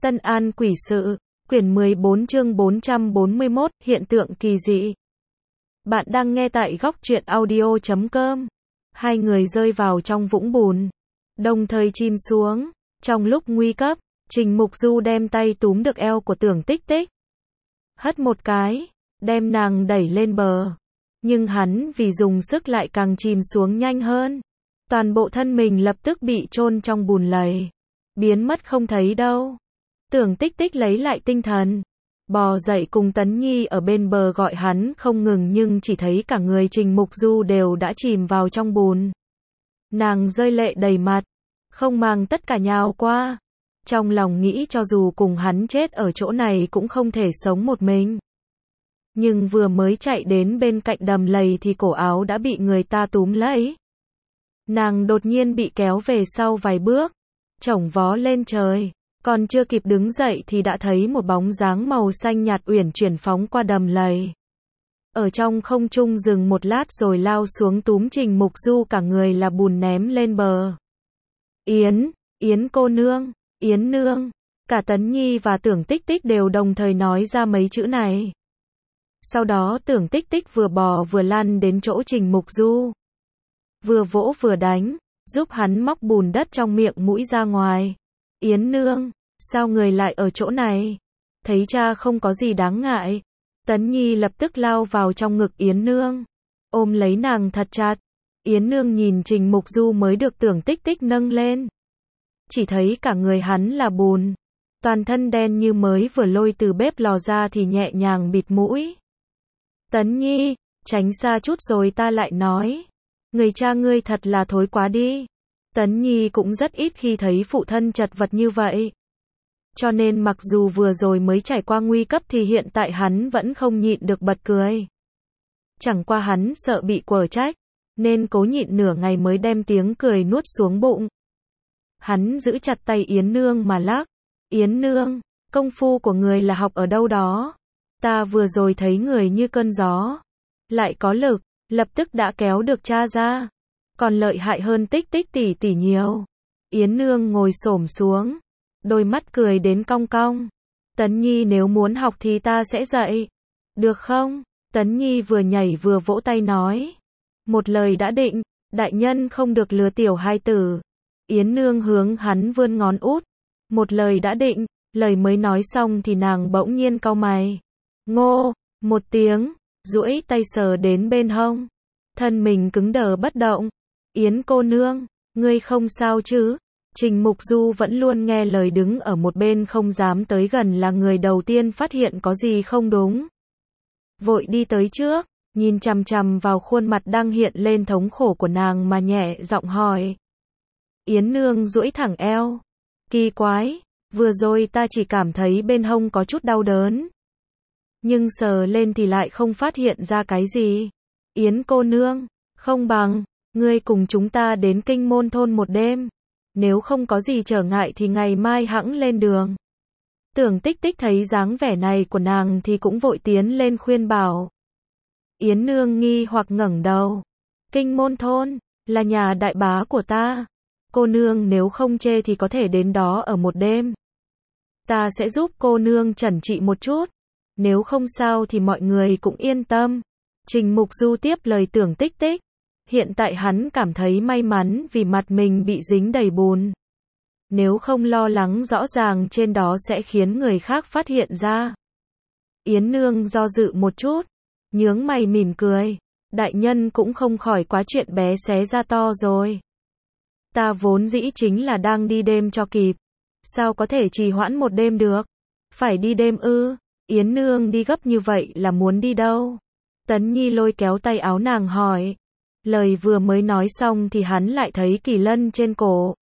Tân An quỷ sự, quyển 14 chương 441, hiện tượng kỳ dị. Bạn đang nghe tại góc truyện audio.com. Hai người rơi vào trong vũng bùn, đồng thời chìm xuống. Trong lúc nguy cấp, Trình Mục Du đem tay túm được eo của Tưởng Tích Tích. Hất một cái, đem nàng đẩy lên bờ. Nhưng hắn vì dùng sức lại càng chìm xuống nhanh hơn. Toàn bộ thân mình lập tức bị chôn trong bùn lầy. Biến mất không thấy đâu. Tưởng Tích Tích lấy lại tinh thần, bò dậy cùng Tấn Nhi ở bên bờ gọi hắn không ngừng nhưng chỉ thấy cả người Trình Mục Du đều đã chìm vào trong bùn. Nàng rơi lệ đầy mặt, không màng tất cả nhào qua. Trong lòng nghĩ cho dù cùng hắn chết ở chỗ này cũng không thể sống một mình. Nhưng vừa mới chạy đến bên cạnh đầm lầy thì cổ áo đã bị người ta túm lấy. Nàng đột nhiên bị kéo về sau vài bước, chổng vó lên trời. Còn chưa kịp đứng dậy thì đã thấy một bóng dáng màu xanh nhạt uyển chuyển phóng qua đầm lầy. Ở trong không trung dừng một lát rồi lao xuống túm Trình Mục Du cả người là bùn ném lên bờ. Yến cô nương, Yến nương. Cả Tấn Nhi và Tưởng Tích Tích đều đồng thời nói ra mấy chữ này. Sau đó Tưởng Tích Tích vừa bò vừa lăn đến chỗ Trình Mục Du. Vừa vỗ vừa đánh, giúp hắn móc bùn đất trong miệng mũi ra ngoài. Yến nương, sao người lại ở chỗ này? Thấy cha không có gì đáng ngại. Tấn Nhi lập tức lao vào trong ngực Yến nương, ôm lấy nàng thật chặt. Yến nương nhìn Trình Mục Du mới được Tưởng Tích Tích nâng lên. Chỉ thấy cả người hắn là bùn, toàn thân đen như mới vừa lôi từ bếp lò ra thì nhẹ nhàng bịt mũi. Tấn Nhi, tránh xa chút rồi ta lại nói. Người cha ngươi thật là thối quá đi. Tấn Nhi cũng rất ít khi thấy phụ thân chật vật như vậy. Cho nên mặc dù vừa rồi mới trải qua nguy cấp thì hiện tại hắn vẫn không nhịn được bật cười. Chẳng qua hắn sợ bị quở trách, nên cố nhịn nửa ngày mới đem tiếng cười nuốt xuống bụng. Hắn giữ chặt tay Yến nương mà lắc. Yến nương, công phu của người là học ở đâu đó? Ta vừa rồi thấy người như cơn gió, lại có lực, lập tức đã kéo được cha ra. Còn lợi hại hơn Tích Tích tỷ tỷ nhiều. Yến nương ngồi xổm xuống, đôi mắt cười đến cong cong. Tấn Nhi nếu muốn học thì ta sẽ dạy. Được không? Tấn Nhi vừa nhảy vừa vỗ tay nói. Một lời đã định, đại nhân không được lừa tiểu hai tử. Yến nương hướng hắn vươn ngón út. Một lời đã định, lời mới nói xong thì nàng bỗng nhiên cau mày. Ngô, một tiếng, duỗi tay sờ đến bên hông. Thân mình cứng đờ bất động. Yến cô nương, ngươi không sao chứ? Trình Mục Du vẫn luôn nghe lời đứng ở một bên không dám tới gần là người đầu tiên phát hiện có gì không đúng. Vội đi tới trước, nhìn chằm chằm vào khuôn mặt đang hiện lên thống khổ của nàng mà nhẹ giọng hỏi. Yến nương duỗi thẳng eo. Kỳ quái, vừa rồi ta chỉ cảm thấy bên hông có chút đau đớn. Nhưng sờ lên thì lại không phát hiện ra cái gì. Yến cô nương, không bằng ngươi cùng chúng ta đến Kinh Môn thôn một đêm. Nếu không có gì trở ngại thì ngày mai hẵng lên đường. Tưởng Tích Tích thấy dáng vẻ này của nàng thì cũng vội tiến lên khuyên bảo. Yến nương nghi hoặc ngẩng đầu. Kinh Môn thôn, là nhà đại bá của ta. Cô nương nếu không chê thì có thể đến đó ở một đêm. Ta sẽ giúp cô nương chẩn trị một chút. Nếu không sao thì mọi người cũng yên tâm. Trình Mục Du tiếp lời Tưởng Tích Tích. Hiện tại hắn cảm thấy may mắn vì mặt mình bị dính đầy bùn. Nếu không lo lắng rõ ràng trên đó sẽ khiến người khác phát hiện ra. Yến nương do dự một chút, nhướng mày mỉm cười. Đại nhân cũng không khỏi quá chuyện bé xé ra to rồi. Ta vốn dĩ chính là đang đi đêm cho kịp. Sao có thể trì hoãn một đêm được? Phải đi đêm ư? Yến nương đi gấp như vậy là muốn đi đâu? Tấn Nhi lôi kéo tay áo nàng hỏi. Lời vừa mới nói xong thì hắn lại thấy kỳ lân trên cổ.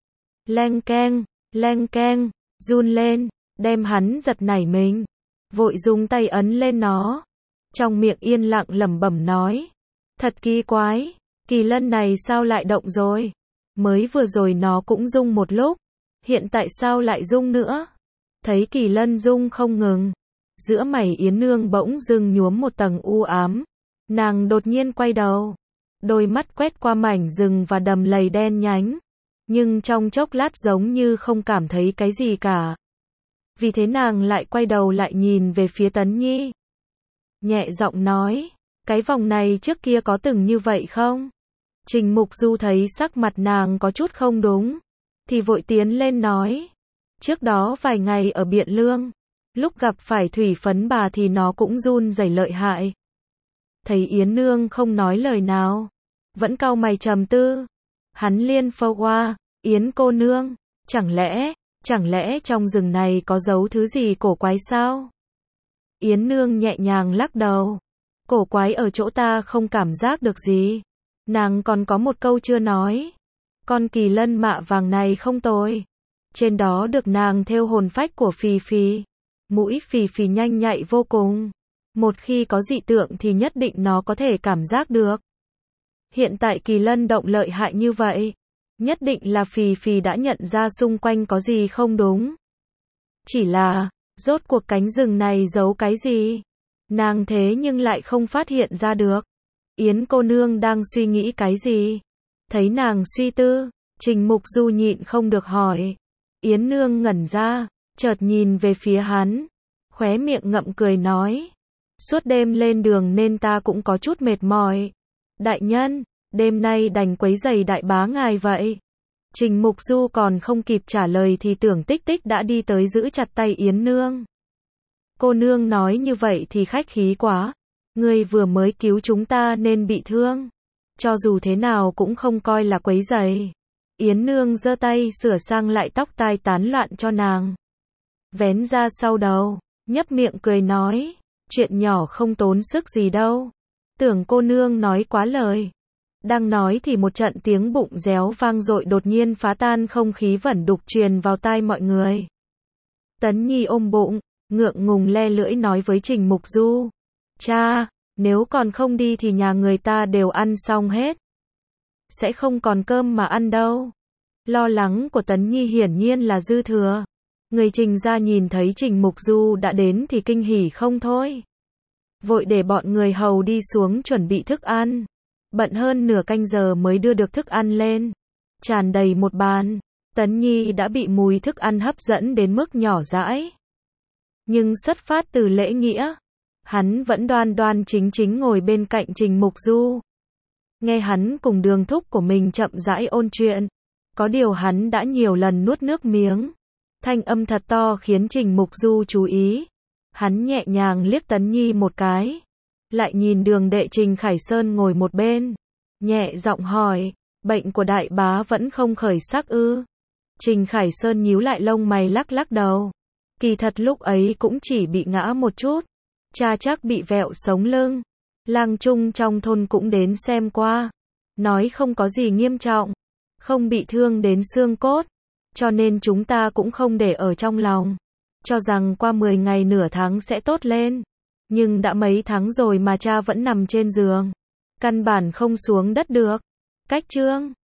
Leng keng, run lên, đem hắn giật nảy mình. Vội dùng tay ấn lên nó. Trong miệng yên lặng lẩm bẩm nói. Thật kỳ quái, kỳ lân này sao lại động rồi? Mới vừa rồi nó cũng rung một lúc. Hiện tại sao lại rung nữa? Thấy kỳ lân rung không ngừng. Giữa mày Yến nương bỗng dưng nhuốm một tầng u ám. Nàng đột nhiên quay đầu. Đôi mắt quét qua mảnh rừng và đầm lầy đen nhánh. Nhưng trong chốc lát giống như không cảm thấy cái gì cả. vì thế nàng lại quay đầu lại nhìn về phía Tấn Nhi. Nhẹ giọng nói, cái vòng này trước kia có từng như vậy không? Trình Mục Du thấy sắc mặt nàng có chút không đúng, thì vội tiến lên nói. Trước đó vài ngày ở Biện Lương, lúc gặp phải thủy phấn bà thì nó cũng run rẩy lợi hại. Thấy Yến Nương không nói lời nào, vẫn cau mày trầm tư. Hắn liên phâu qua, Yến cô nương, chẳng lẽ trong rừng này có giấu thứ gì cổ quái sao? Yến Nương nhẹ nhàng lắc đầu. Cổ quái ở chỗ ta không cảm giác được gì. Nàng còn có một câu chưa nói. Con kỳ lân mạ vàng này không tồi. Trên đó được nàng thêu hồn phách của Phì Phì. Mũi Phì Phì nhanh nhạy vô cùng. Một khi có dị tượng thì nhất định nó có thể cảm giác được. Hiện tại kỳ lân động lợi hại như vậy, nhất định là Phì Phì đã nhận ra xung quanh có gì không đúng. Chỉ là, rốt cuộc cánh rừng này giấu cái gì? Nàng thế nhưng lại không phát hiện ra được. Yến cô nương đang suy nghĩ cái gì? Thấy nàng suy tư, Trình Mục Du nhịn không được hỏi. Yến nương ngẩn ra, chợt nhìn về phía hắn, khóe miệng ngậm cười nói. Suốt đêm lên đường nên ta cũng có chút mệt mỏi. Đại nhân, đêm nay đành quấy rầy đại bá ngài vậy. Trình Mục Du còn không kịp trả lời thì Tưởng Tích Tích đã đi tới giữ chặt tay Yến nương. Cô nương nói như vậy thì khách khí quá. Ngươi vừa mới cứu chúng ta nên bị thương. Cho dù thế nào cũng không coi là quấy rầy. Yến nương giơ tay sửa sang lại tóc tai tán loạn cho nàng. Vén ra sau đầu, nhấp miệng cười nói. Chuyện nhỏ không tốn sức gì đâu. Tưởng cô nương nói quá lời. Đang nói thì một trận tiếng bụng réo vang dội đột nhiên phá tan không khí vẩn đục truyền vào tai mọi người. Tấn Nhi ôm bụng, ngượng ngùng le lưỡi nói với Trình Mục Du. Cha, nếu còn không đi thì nhà người ta đều ăn xong hết. Sẽ không còn cơm mà ăn đâu. Lo lắng của Tấn Nhi hiển nhiên là dư thừa. Người Trình gia nhìn thấy Trình Mục Du đã đến thì kinh hỉ không thôi. Vội để bọn người hầu đi xuống chuẩn bị thức ăn. Bận hơn nửa canh giờ mới đưa được thức ăn lên. Tràn đầy một bàn. Tấn Nhi đã bị mùi thức ăn hấp dẫn đến mức nhỏ dãi. Nhưng xuất phát từ lễ nghĩa, hắn vẫn đoan đoan chính chính ngồi bên cạnh Trình Mục Du. Nghe hắn cùng đường thúc của mình chậm rãi ôn chuyện. Có điều hắn đã nhiều lần nuốt nước miếng. Thanh âm thật to khiến Trình Mục Du chú ý. Hắn nhẹ nhàng liếc Tấn Nhi một cái. Lại nhìn Đường đệ Trình Khải Sơn ngồi một bên. Nhẹ giọng hỏi, bệnh của đại bá vẫn không khởi sắc ư? Trình Khải Sơn nhíu lại lông mày lắc lắc đầu. Kỳ thật lúc ấy cũng chỉ bị ngã một chút. Cha chắc bị vẹo sống lưng. Lang Trung trong thôn cũng đến xem qua. Nói không có gì nghiêm trọng. Không bị thương đến xương cốt. Cho nên chúng ta cũng không để ở trong lòng. Cho rằng qua 10 ngày nửa tháng sẽ tốt lên. Nhưng đã mấy tháng rồi mà cha vẫn nằm trên giường. Căn bản không xuống đất được. Cách chương